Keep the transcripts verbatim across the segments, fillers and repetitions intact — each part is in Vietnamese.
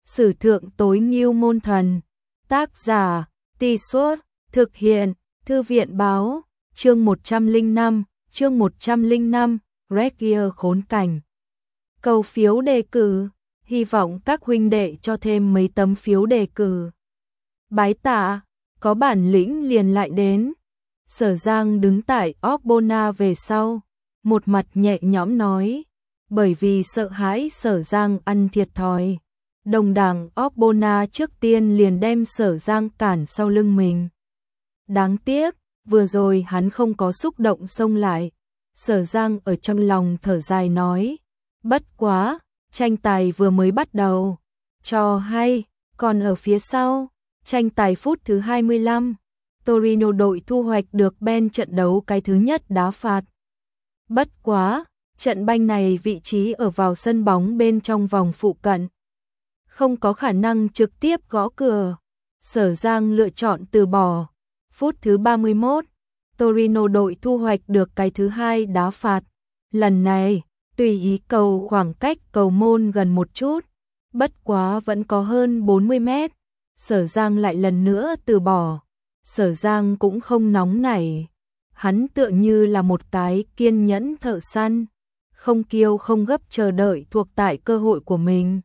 Sử thượng tối ngưu môn thần. Tác giả, Tì Suốt, thực hiện, Thư viện báo, chương một trăm lẻ năm, chương một trăm lẻ năm, Regia khốn cảnh. Cầu phiếu đề cử, hy vọng các huynh đệ cho thêm mấy tấm phiếu đề cử. Bái tạ, có bản lĩnh liền lại đến. Sở Giang đứng tại Obona về sau, một mặt nhẹ nhõm nói, bởi vì sợ hãi Sở Giang ăn thiệt thòi. Đồng đảng Obona trước tiên liền đem Sở Giang cản sau lưng mình. Đáng tiếc, vừa rồi hắn không có xúc động xông lại. Sở Giang ở trong lòng thở dài nói, bất quá, tranh tài vừa mới bắt đầu. Cho hay, còn ở phía sau, tranh tài phút thứ hai mươi lăm, Torino đội thu hoạch được bên trận đấu cái thứ nhất đá phạt. Bất quá, trận banh này vị trí ở vào sân bóng bên trong vòng phụ cận. Không có khả năng trực tiếp gõ cửa. Sở Giang lựa chọn từ bỏ. Phút thứ ba mươi mốt, Torino đội thu hoạch được cái thứ hai đá phạt. Lần này, tùy ý cầu khoảng cách cầu môn gần một chút, bất quá vẫn có hơn bốn mươi mét. Sở Giang lại lần nữa từ bỏ. Sở Giang cũng không nóng nảy. Hắn tựa như là một cái kiên nhẫn thợ săn, không kiêu không gấp chờ đợi thuộc tại cơ hội của mình.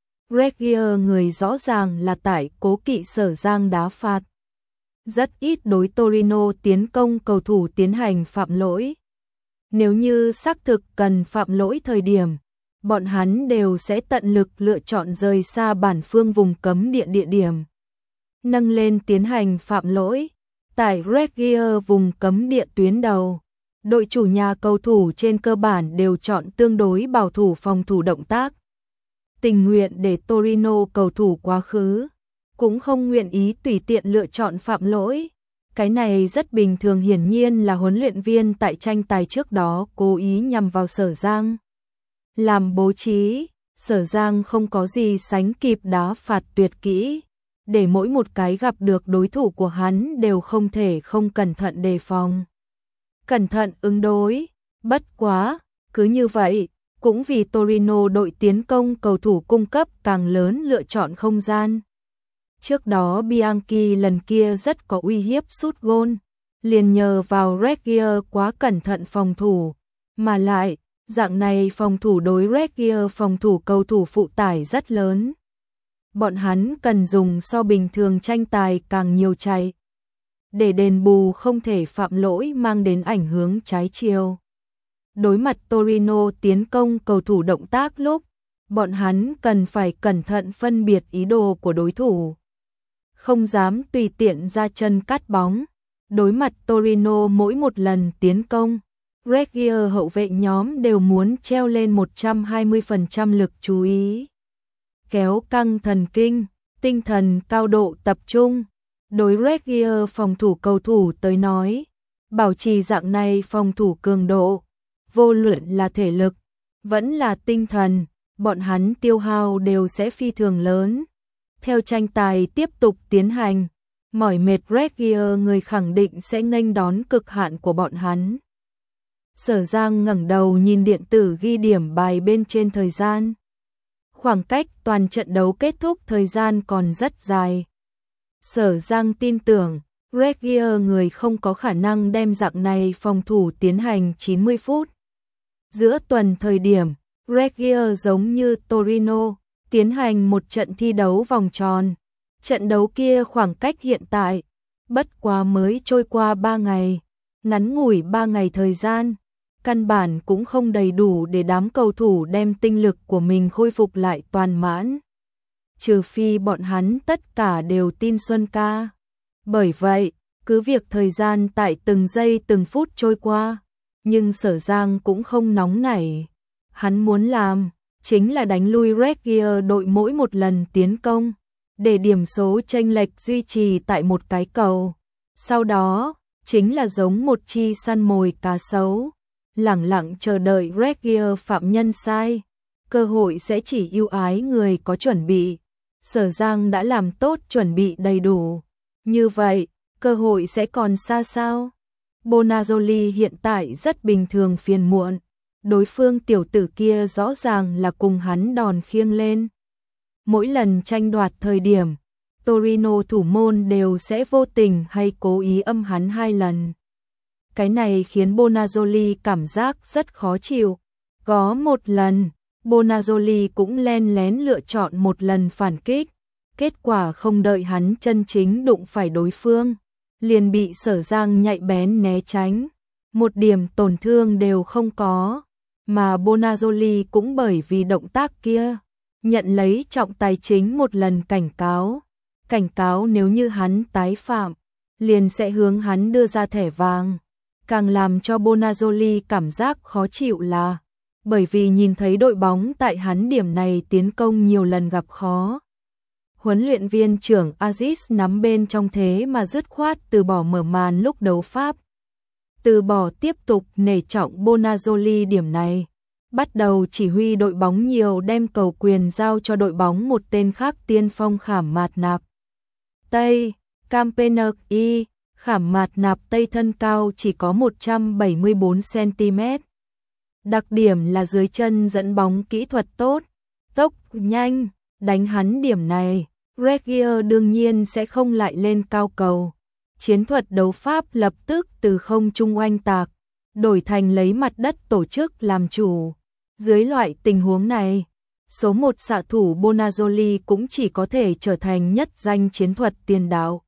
Regia người rõ ràng là tại cố kỵ Sở Giang đá phạt. Rất ít đối Torino tiến công cầu thủ tiến hành phạm lỗi. Nếu như xác thực cần phạm lỗi thời điểm, bọn hắn đều sẽ tận lực lựa chọn rời xa bản phương vùng cấm địa địa điểm. Nâng lên tiến hành phạm lỗi. Tại Regia vùng cấm địa tuyến đầu, đội chủ nhà cầu thủ trên cơ bản đều chọn tương đối bảo thủ phòng thủ động tác. Tình nguyện để Torino cầu thủ quá khứ, cũng không nguyện ý tùy tiện lựa chọn phạm lỗi. Cái này rất bình thường, hiển nhiên là huấn luyện viên tại tranh tài trước đó cố ý nhằm vào Sở Giang. Làm bố trí, Sở Giang không có gì sánh kịp đá phạt tuyệt kỹ, để mỗi một cái gặp được đối thủ của hắn đều không thể không cẩn thận đề phòng. Cẩn thận ứng đối, bất quá, cứ như vậy, cũng vì Torino đội tiến công cầu thủ cung cấp càng lớn lựa chọn không gian. Trước đó Bianchi lần kia rất có uy hiếp sút gôn, liền nhờ vào Regia quá cẩn thận phòng thủ, mà lại, dạng này phòng thủ đối Regia phòng thủ cầu thủ phụ tải rất lớn. Bọn hắn cần dùng so bình thường tranh tài càng nhiều chạy, để đền bù không thể phạm lỗi mang đến ảnh hưởng trái chiều. Đối mặt Torino tiến công cầu thủ động tác lúc, bọn hắn cần phải cẩn thận phân biệt ý đồ của đối thủ. Không dám tùy tiện ra chân cắt bóng. Đối mặt Torino mỗi một lần tiến công, Regia hậu vệ nhóm đều muốn treo lên một trăm hai mươi phần trăm lực chú ý. Kéo căng thần kinh, tinh thần cao độ tập trung. Đối Regia phòng thủ cầu thủ tới nói, bảo trì dạng này phòng thủ cường độ, vô luận là thể lực, vẫn là tinh thần, bọn hắn tiêu hao đều sẽ phi thường lớn. Theo tranh tài tiếp tục tiến hành, mỏi mệt Regia người khẳng định sẽ nghênh đón cực hạn của bọn hắn. Sở Giang ngẩng đầu nhìn điện tử ghi điểm bài bên trên thời gian. Khoảng cách toàn trận đấu kết thúc thời gian còn rất dài. Sở Giang tin tưởng, Regia người không có khả năng đem dạng này phòng thủ tiến hành chín mươi phút. Giữa tuần thời điểm, Regia giống như Torino, tiến hành một trận thi đấu vòng tròn. Trận đấu kia khoảng cách hiện tại, bất quá mới trôi qua ba ngày, ngắn ngủi ba ngày thời gian, căn bản cũng không đầy đủ để đám cầu thủ đem tinh lực của mình khôi phục lại toàn mãn. Trừ phi bọn hắn tất cả đều tin Xuân ca. Bởi vậy, cứ việc thời gian tại từng giây từng phút trôi qua, nhưng Sở Giang cũng không nóng nảy. Hắn muốn làm, chính là đánh lui Regia đội mỗi một lần tiến công, để điểm số chênh lệch duy trì tại một cái cầu. Sau đó, chính là giống một chi săn mồi cá sấu, lẳng lặng chờ đợi Regia phạm nhân sai. Cơ hội sẽ chỉ ưu ái người có chuẩn bị. Sở Giang đã làm tốt chuẩn bị đầy đủ. Như vậy, cơ hội sẽ còn xa sao? Bonazzoli hiện tại rất bình thường phiền muộn. Đối phương tiểu tử kia rõ ràng là cùng hắn đòn khiêng lên. Mỗi lần tranh đoạt thời điểm, Torino thủ môn đều sẽ vô tình hay cố ý âm hắn hai lần. Cái này khiến Bonazzoli cảm giác rất khó chịu. Có một lần, Bonazzoli cũng len lén lựa chọn một lần phản kích. Kết quả không đợi hắn chân chính đụng phải đối phương, liền bị Sở Giang nhạy bén né tránh. Một điểm tổn thương đều không có, mà Bonazzoli cũng bởi vì động tác kia, nhận lấy trọng tài chính một lần cảnh cáo. Cảnh cáo nếu như hắn tái phạm, liền sẽ hướng hắn đưa ra thẻ vàng. Càng làm cho Bonazzoli cảm giác khó chịu là, bởi vì nhìn thấy đội bóng tại hắn điểm này tiến công nhiều lần gặp khó. Huấn luyện viên trưởng Aziz nắm bên trong thế mà dứt khoát từ bỏ mở màn lúc đấu Pháp. Từ bỏ tiếp tục nể trọng Bonazzoli điểm này. Bắt đầu chỉ huy đội bóng nhiều đem cầu quyền giao cho đội bóng một tên khác tiên phong Khảm Mạt Nạp Tây, Campener Y, Khảm Mạt Nạp Tây thân cao chỉ có một trăm bảy mươi bốn xăng ti mét. Đặc điểm là dưới chân dẫn bóng kỹ thuật tốt, tốc nhanh, đánh hắn điểm này, Regier đương nhiên sẽ không lại lên cao cầu. Chiến thuật đấu Pháp lập tức từ không trung oanh tạc, đổi thành lấy mặt đất tổ chức làm chủ. Dưới loại tình huống này, số một xạ thủ Bonazzoli cũng chỉ có thể trở thành nhất danh chiến thuật tiền đạo.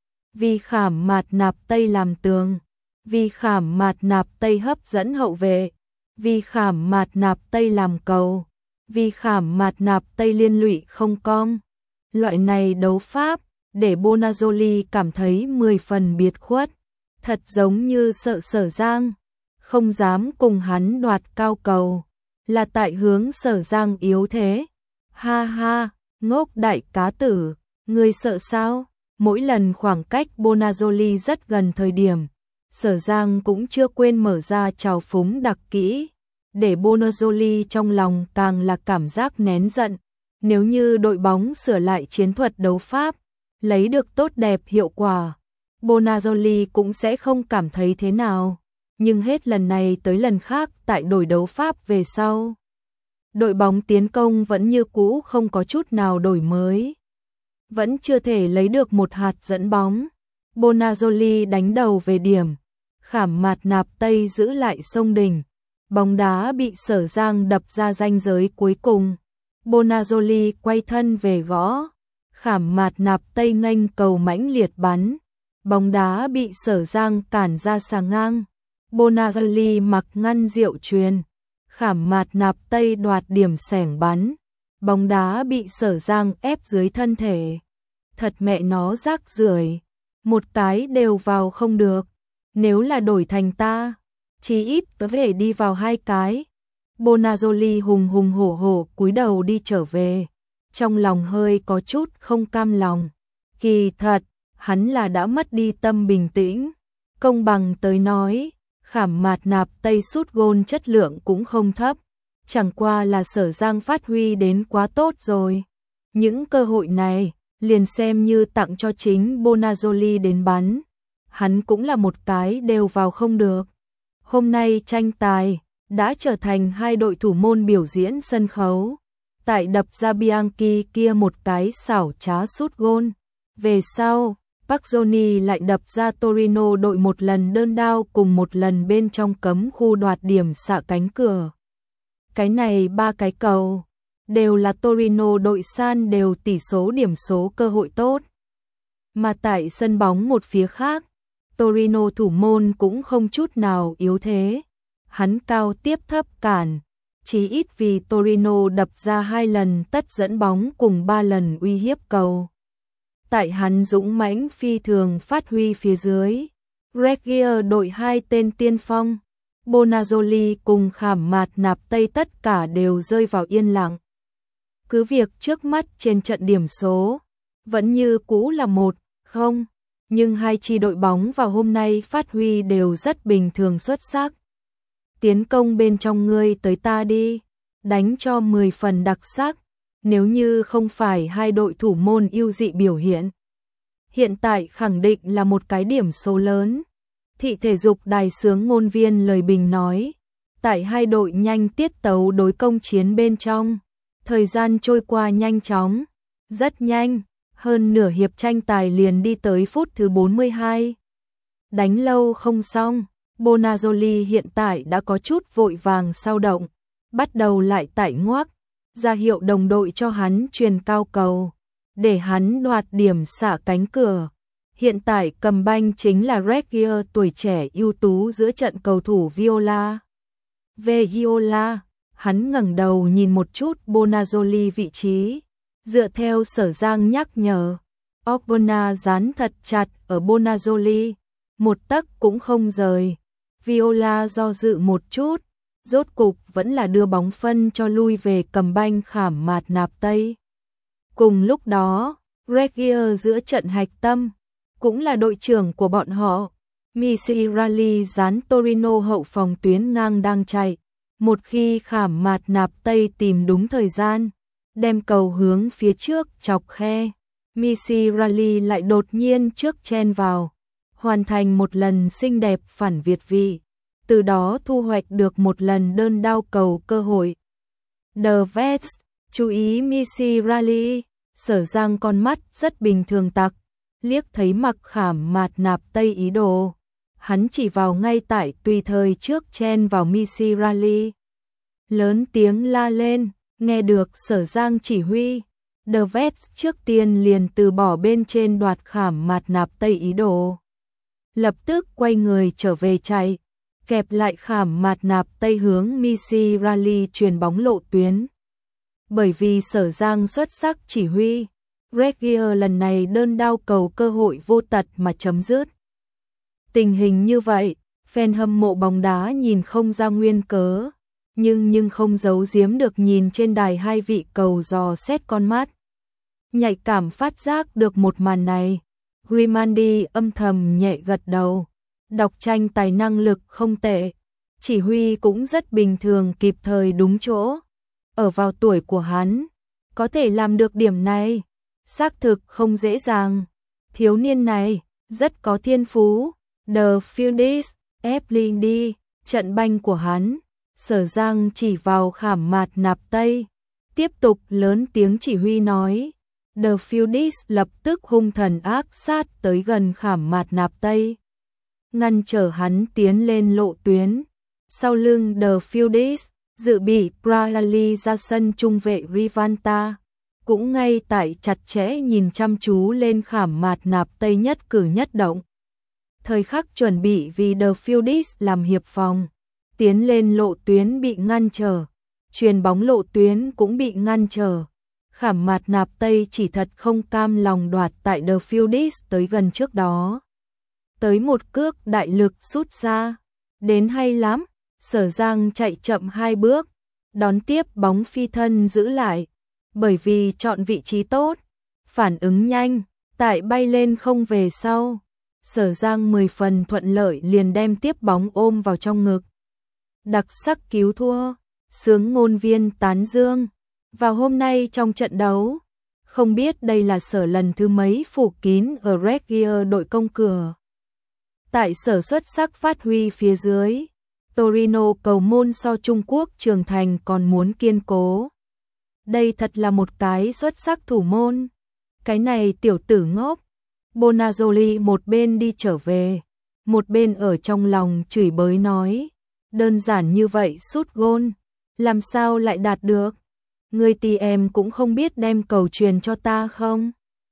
Vì Khảm Mạt Nạp Tây làm tường, vì Khảm Mạt Nạp Tây hấp dẫn hậu vệ, vì Khảm Mạt Nạp Tây làm cầu, vì Khảm Mạt Nạp Tây liên lụy không cong. Loại này đấu Pháp, để Bonazzoli cảm thấy mười phần biệt khuất, thật giống như sợ Sở Giang, không dám cùng hắn đoạt cao cầu, là tại hướng Sở Giang yếu thế. Ha ha, ngốc đại cá tử, ngươi sợ sao? Mỗi lần khoảng cách Bonazzoli rất gần thời điểm, Sở Giang cũng chưa quên mở ra trào phúng đặc kỹ, để Bonazzoli trong lòng càng là cảm giác nén giận. Nếu như đội bóng sửa lại chiến thuật đấu Pháp, lấy được tốt đẹp hiệu quả, Bonazzoli cũng sẽ không cảm thấy thế nào. Nhưng hết lần này tới lần khác tại đổi đấu Pháp về sau, đội bóng tiến công vẫn như cũ không có chút nào đổi mới. Vẫn chưa thể lấy được một hạt dẫn bóng. Bonazzoli đánh đầu về điểm, Khảm Mạt Nạp Tây giữ lại sông đỉnh. Bóng đá bị Sở Giang đập ra ranh giới cuối cùng. Bonazzoli quay thân về gõ, Khảm Mạt Nạp Tây nghênh cầu mãnh liệt bắn. Bóng đá bị Sở Giang cản ra xà ngang. Bonazzoli mặc ngăn diệu truyền, Khảm Mạt Nạp Tây đoạt điểm xẻng bắn. Bóng đá bị Sở Giang ép dưới thân thể. Thật mẹ nó rác rưởi, một cái đều vào không được. Nếu là đổi thành ta, chí ít có thể đi vào hai cái. Bonazzoli hùng hùng hổ hổ cúi đầu đi trở về, trong lòng hơi có chút không cam lòng. Kỳ thật, hắn là đã mất đi tâm bình tĩnh. Công bằng tới nói, Khảm Mạt Nạp Tây sút gôn chất lượng cũng không thấp, chẳng qua là Sở Giang phát huy đến quá tốt rồi. Những cơ hội này, liền xem như tặng cho chính Bonazzoli đến bắn. Hắn cũng là một cái đều vào không được. Hôm nay tranh tài đã trở thành hai đội thủ môn biểu diễn sân khấu. Tại đập ra Bianchi kia một cái xảo trá sút gôn. Về sau, Pazzoni lại đập ra Torino đội một lần đơn đao cùng một lần bên trong cấm khu đoạt điểm xạ cánh cửa. Cái này ba cái cầu, đều là Torino đội san đều tỷ số điểm số cơ hội tốt. Mà tại sân bóng một phía khác, Torino thủ môn cũng không chút nào yếu thế. Hắn cao tiếp thấp cản, chỉ ít vì Torino đập ra hai lần tất dẫn bóng cùng ba lần uy hiếp cầu. Tại hắn dũng mãnh phi thường phát huy phía dưới, Regier đội hai tên tiên phong, Bonazzoli cùng Khảm Mạt Nạp Tây tất cả đều rơi vào yên lặng. Cứ việc trước mắt trên trận điểm số vẫn như cũ là một không, nhưng hai chi đội bóng vào hôm nay phát huy đều rất bình thường xuất sắc. Tiến công bên trong ngươi tới ta đi, đánh cho mười phần đặc sắc, nếu như không phải hai đội thủ môn ưu dị biểu hiện. Hiện tại khẳng định là một cái điểm số lớn. Thị thể dục đài xướng ngôn viên lời bình nói, tại hai đội nhanh tiết tấu đối công chiến bên trong, thời gian trôi qua nhanh chóng, Rất nhanh, hơn nửa hiệp tranh tài liền đi tới phút thứ bốn mươi hai. Đánh lâu không xong, Bonazzoli hiện tại đã có chút vội vàng sao động, bắt đầu lại tải ngoác, ra hiệu đồng đội cho hắn truyền cao cầu, để hắn đoạt điểm xả cánh cửa. Hiện tại cầm banh chính là Regier tuổi trẻ ưu tú giữa trận cầu thủ Viola. Về Viola, hắn ngẩng đầu nhìn một chút Bonazzoli vị trí, dựa theo Sở Giang nhắc nhở, Ogbonna dán thật chặt ở Bonazzoli, một tấc cũng không rời. Viola do dự một chút, rốt cục vẫn là đưa bóng phân cho lui về cầm banh khảm mạt nạp Tây. Cùng lúc đó, Regier giữa trận hạch tâm, cũng là đội trưởng của bọn họ, Misirali dán Torino hậu phòng tuyến ngang đang chạy. Một khi khảm mạt nạp Tây tìm đúng thời gian, đem cầu hướng phía trước chọc khe, Misirali lại đột nhiên trước chen vào, hoàn thành một lần xinh đẹp phản việt vị, từ đó thu hoạch được một lần đơn đao cầu cơ hội. The Vets, chú ý Misirali, Sở Giang con mắt rất bình thường tặc, liếc thấy mặc khảm mạt nạp Tây ý đồ. Hắn chỉ vào ngay tại tùy thời trước chen vào Misirali. Lớn tiếng la lên, nghe được Sở Giang chỉ huy. The Vets trước tiên liền từ bỏ bên trên đoạt khảm mạt nạp Tây ý đồ. Lập tức quay người trở về chạy, kẹp lại khảm mạt nạp Tây hướng Misirali truyền bóng lộ tuyến. Bởi vì Sở Giang xuất sắc chỉ huy, Regier lần này đơn đao cầu cơ hội vô tật mà chấm dứt. Tình hình như vậy, fan hâm mộ bóng đá nhìn không ra nguyên cớ, nhưng nhưng không giấu giếm được nhìn trên đài hai vị cầu dò xét con mắt. Nhạy cảm phát giác được một màn này, Grimandi âm thầm nhẹ gật đầu, đọc tranh tài năng lực không tệ, chỉ huy cũng rất bình thường kịp thời đúng chỗ. Ở vào tuổi của hắn, có thể làm được điểm này, xác thực không dễ dàng. Thiếu niên này, rất có thiên phú. The Fieldis, Evelyn đi, trận banh của hắn, Sở Giang chỉ vào khảm mạt nạp Tây, tiếp tục lớn tiếng chỉ huy nói. The Fieldis lập tức hung thần ác sát tới gần khảm mạt nạp Tây, ngăn trở hắn tiến lên lộ tuyến. Sau lưng The Fieldis, dự bị Bradley ra sân trung vệ Rivanta, cũng ngay tại chặt chẽ nhìn chăm chú lên khảm mạt nạp Tây nhất cử nhất động. Thời khắc chuẩn bị vì The Fieldis làm hiệp phòng, tiến lên lộ tuyến bị ngăn trở, truyền bóng lộ tuyến cũng bị ngăn trở. Khảm mạt nạp Tây chỉ thật không cam lòng đoạt tại The Fieldis tới gần trước đó. Tới một cước đại lực sút ra, đến hay lắm, Sở Giang chạy chậm hai bước, đón tiếp bóng phi thân giữ lại, bởi vì chọn vị trí tốt, phản ứng nhanh, tại bay lên không về sau. Sở Giang mười phần thuận lợi liền đem tiếp bóng ôm vào trong ngực. Đặc sắc cứu thua, sướng ngôn viên tán dương. Vào hôm nay trong trận đấu, không biết đây là Sở lần thứ mấy phủ kín ở Regier đội công cửa. Tại Sở xuất sắc phát huy phía dưới, Torino cầu môn so Trung Quốc trưởng thành còn muốn kiên cố. Đây thật là một cái xuất sắc thủ môn. Cái này tiểu tử ngốc. Bonazzoli một bên đi trở về, một bên ở trong lòng chửi bới nói, đơn giản như vậy sút gôn, làm sao lại đạt được? Người tì em cũng không biết đem cầu truyền cho ta không?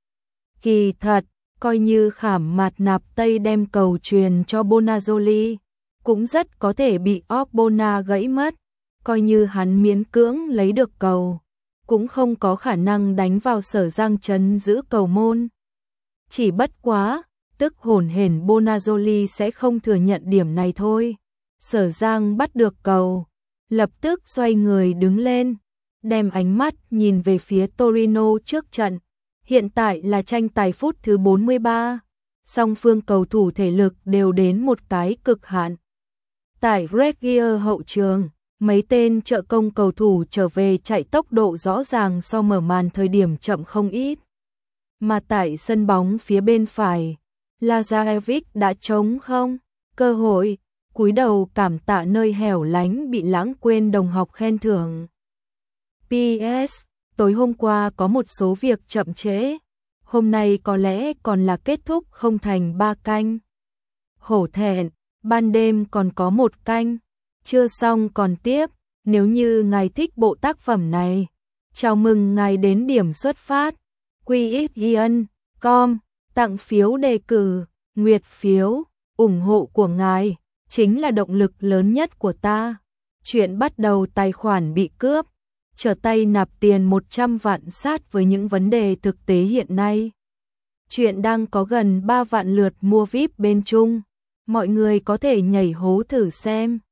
Kỳ thật, coi như khảm mạt nạp Tây đem cầu truyền cho Bonazzoli, cũng rất có thể bị Ogbonna gãy mất, coi như hắn miễn cưỡng lấy được cầu, cũng không có khả năng đánh vào Sở Giang trấn giữ cầu môn. Chỉ bất quá, tức hồn hển Bonazzoli sẽ không thừa nhận điểm này thôi. Sở Giang bắt được cầu, lập tức xoay người đứng lên, đem ánh mắt nhìn về phía Torino trước trận. Hiện tại là tranh tài phút thứ bốn mươi ba, song phương cầu thủ thể lực đều đến một cái cực hạn. Tại Regier hậu trường, mấy tên trợ công cầu thủ trở về chạy tốc độ rõ ràng so mở màn thời điểm chậm không ít. Mà tại sân bóng phía bên phải, Lazarevic đã trống không, cơ hội, cúi đầu cảm tạ nơi hẻo lánh bị lãng quên đồng học khen thưởng. pê ét tối hôm qua có một số việc chậm trễ, hôm nay có lẽ còn là kết thúc không thành ba canh. Hổ thẹn, ban đêm còn có một canh, chưa xong còn tiếp, nếu như ngài thích bộ tác phẩm này, chào mừng ngài đến điểm xuất phát, quy ích yên com, tặng phiếu đề cử, nguyệt phiếu, ủng hộ của ngài, chính là động lực lớn nhất của ta. Chuyện bắt đầu tài khoản bị cướp, trở tay nạp tiền một trăm vạn sát với những vấn đề thực tế hiện nay. Chuyện đang có gần ba vạn lượt mua víp bên Trung, mọi người có thể nhảy hố thử xem.